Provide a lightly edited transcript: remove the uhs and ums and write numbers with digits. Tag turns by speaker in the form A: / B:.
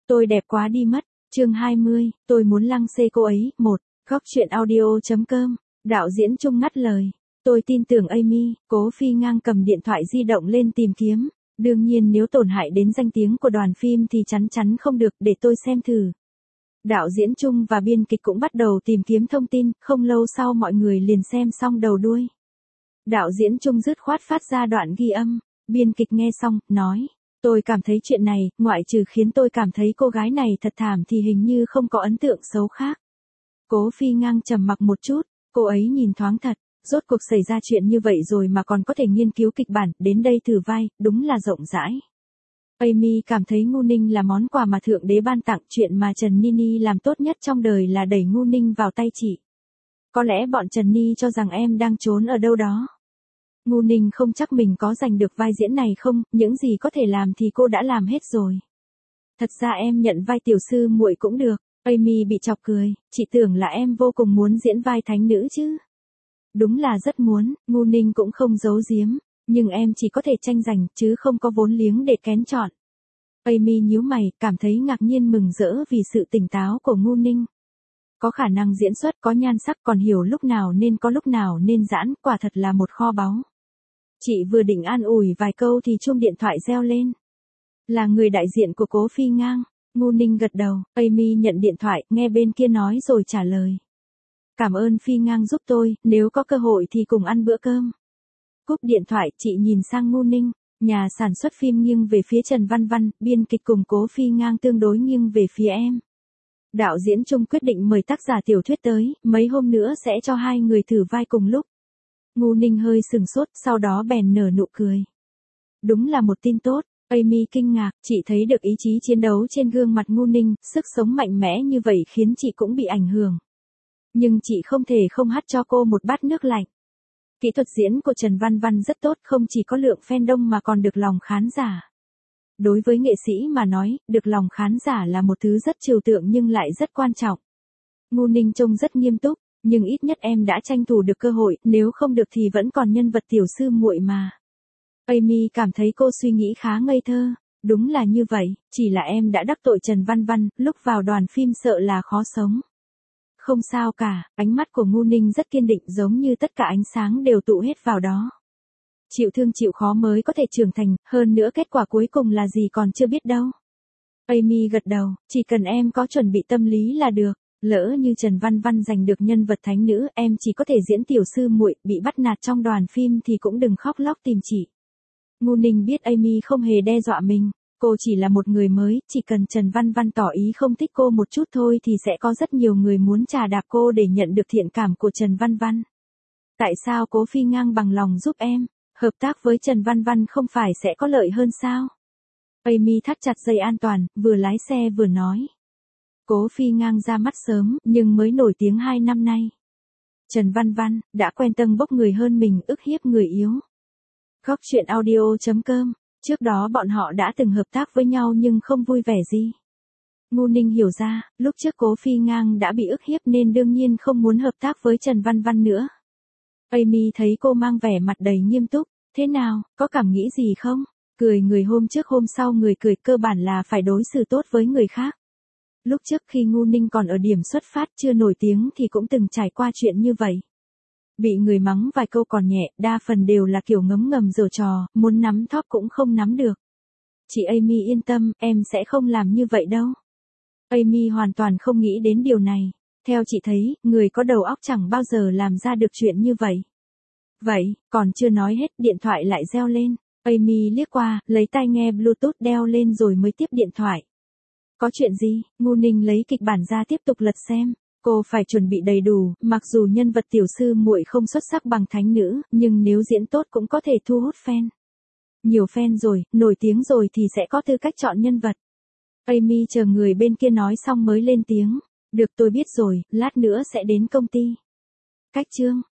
A: Tôi đẹp quá đi mất. Chương 20, tôi muốn lăng xê cô ấy. 1. Góc truyện audio.com. Đạo diễn Trung ngắt lời. Tôi tin tưởng Amy. Cố Phi Ngang cầm điện thoại di động lên tìm kiếm. Đương nhiên nếu tổn hại đến danh tiếng của đoàn phim thì chắn chắn không được, để tôi xem thử. Đạo diễn Trung và biên kịch cũng bắt đầu tìm kiếm thông tin, không lâu sau mọi người liền xem xong đầu đuôi. Đạo diễn Trung dứt khoát phát ra đoạn ghi âm. Biên kịch nghe xong, nói. Tôi cảm thấy chuyện này, ngoại trừ khiến tôi cảm thấy cô gái này thật thảm thì hình như không có ấn tượng xấu khác. Cố Phi Ngang trầm mặc một chút, cô ấy nhìn thoáng thật, rốt cuộc xảy ra chuyện như vậy rồi mà còn có thể nghiên cứu kịch bản, đến đây thử vai, đúng là rộng rãi. Amy cảm thấy Ngu Ninh là món quà mà Thượng Đế ban tặng, chuyện mà Trần Nini làm tốt nhất trong đời là đẩy Ngu Ninh vào tay chị. Có lẽ bọn Trần Ni cho rằng em đang trốn ở đâu đó. Ngu Ninh không chắc mình có giành được vai diễn này không, những gì có thể làm thì cô đã làm hết rồi. Thật ra em nhận vai tiểu sư muội cũng được. Amy bị chọc cười, chị tưởng là em vô cùng muốn diễn vai thánh nữ chứ. Đúng là rất muốn, Ngu Ninh cũng không giấu giếm, nhưng em chỉ có thể tranh giành chứ không có vốn liếng để kén chọn. Amy nhíu mày, cảm thấy ngạc nhiên mừng rỡ vì sự tỉnh táo của Ngu Ninh. Có khả năng diễn xuất, có nhan sắc, còn hiểu lúc nào nên có lúc nào nên giãn, quả thật là một kho báu. Chị vừa định an ủi vài câu thì chuông điện thoại reo lên. Là người đại diện của Cố Phi Ngang. Ngu Ninh gật đầu, Amy nhận điện thoại, nghe bên kia nói rồi trả lời. Cảm ơn Phi Ngang giúp tôi, nếu có cơ hội thì cùng ăn bữa cơm. Cúp điện thoại, chị nhìn sang Ngu Ninh. Nhà sản xuất phim nghiêng về phía Trần Văn Văn, biên kịch cùng Cố Phi Ngang tương đối nghiêng về phía em. Đạo diễn Trung quyết định mời tác giả tiểu thuyết tới, mấy hôm nữa sẽ cho hai người thử vai cùng lúc. Ngu Ninh hơi sừng sốt, sau đó bèn nở nụ cười. Đúng là một tin tốt. Amy kinh ngạc, chị thấy được ý chí chiến đấu trên gương mặt Ngu Ninh, sức sống mạnh mẽ như vậy khiến chị cũng bị ảnh hưởng. Nhưng chị không thể không hắt cho cô một bát nước lạnh. Kỹ thuật diễn của Trần Văn Văn rất tốt, không chỉ có lượng fan đông mà còn được lòng khán giả. Đối với nghệ sĩ mà nói, được lòng khán giả là một thứ rất trừu tượng nhưng lại rất quan trọng. Ngu Ninh trông rất nghiêm túc, nhưng ít nhất em đã tranh thủ được cơ hội, nếu không được thì vẫn còn nhân vật tiểu sư muội mà. Amy cảm thấy cô suy nghĩ khá ngây thơ. Đúng là như vậy, chỉ là em đã đắc tội Trần Văn Văn, lúc vào đoàn phim sợ là khó sống. Không sao cả, ánh mắt của Ngu Ninh rất kiên định, giống như tất cả ánh sáng đều tụ hết vào đó. Chịu thương chịu khó mới có thể trưởng thành, hơn nữa kết quả cuối cùng là gì còn chưa biết đâu. Amy gật đầu, chỉ cần em có chuẩn bị tâm lý là được. Lỡ như Trần Văn Văn giành được nhân vật thánh nữ, em chỉ có thể diễn tiểu sư muội, bị bắt nạt trong đoàn phim thì cũng đừng khóc lóc tìm chị. Ngu Ninh biết Amy không hề đe dọa mình, cô chỉ là một người mới, chỉ cần Trần Văn Văn tỏ ý không thích cô một chút thôi thì sẽ có rất nhiều người muốn chà đạp cô để nhận được thiện cảm của Trần Văn Văn. Tại sao Cố Phi Ngang bằng lòng giúp em? Hợp tác với Trần Văn Văn không phải sẽ có lợi hơn sao? Amy thắt chặt dây an toàn, vừa lái xe vừa nói. Cố Phi Ngang ra mắt sớm, nhưng mới nổi tiếng 2 năm nay. Trần Văn Văn, đã quen tâng bốc người hơn mình, ức hiếp người yếu. Góc truyện audio.com, trước đó bọn họ đã từng hợp tác với nhau nhưng không vui vẻ gì. Ngu Ninh hiểu ra, lúc trước Cố Phi Ngang đã bị ức hiếp nên đương nhiên không muốn hợp tác với Trần Văn Văn nữa. Amy thấy cô mang vẻ mặt đầy nghiêm túc, thế nào, có cảm nghĩ gì không? Cười người hôm trước hôm sau người cười, cơ bản là phải đối xử tốt với người khác. Lúc trước khi Ngu Ninh còn ở điểm xuất phát chưa nổi tiếng thì cũng từng trải qua chuyện như vậy. Bị người mắng vài câu còn nhẹ, đa phần đều là kiểu ngấm ngầm giở trò, muốn nắm thóp cũng không nắm được. Chị Amy yên tâm, em sẽ không làm như vậy đâu. Amy hoàn toàn không nghĩ đến điều này. Theo chị thấy, người có đầu óc chẳng bao giờ làm ra được chuyện như vậy. Vậy, còn chưa nói hết, điện thoại lại reo lên. Amy liếc qua, lấy tai nghe Bluetooth đeo lên rồi mới tiếp điện thoại. Có chuyện gì? Ngu Ninh lấy kịch bản ra tiếp tục lật xem. Cô phải chuẩn bị đầy đủ, mặc dù nhân vật tiểu sư muội không xuất sắc bằng thánh nữ, nhưng nếu diễn tốt cũng có thể thu hút fan. Nhiều fan rồi, nổi tiếng rồi thì sẽ có tư cách chọn nhân vật. Amy chờ người bên kia nói xong mới lên tiếng. Được, tôi biết rồi, lát nữa sẽ đến công ty. Cách chương.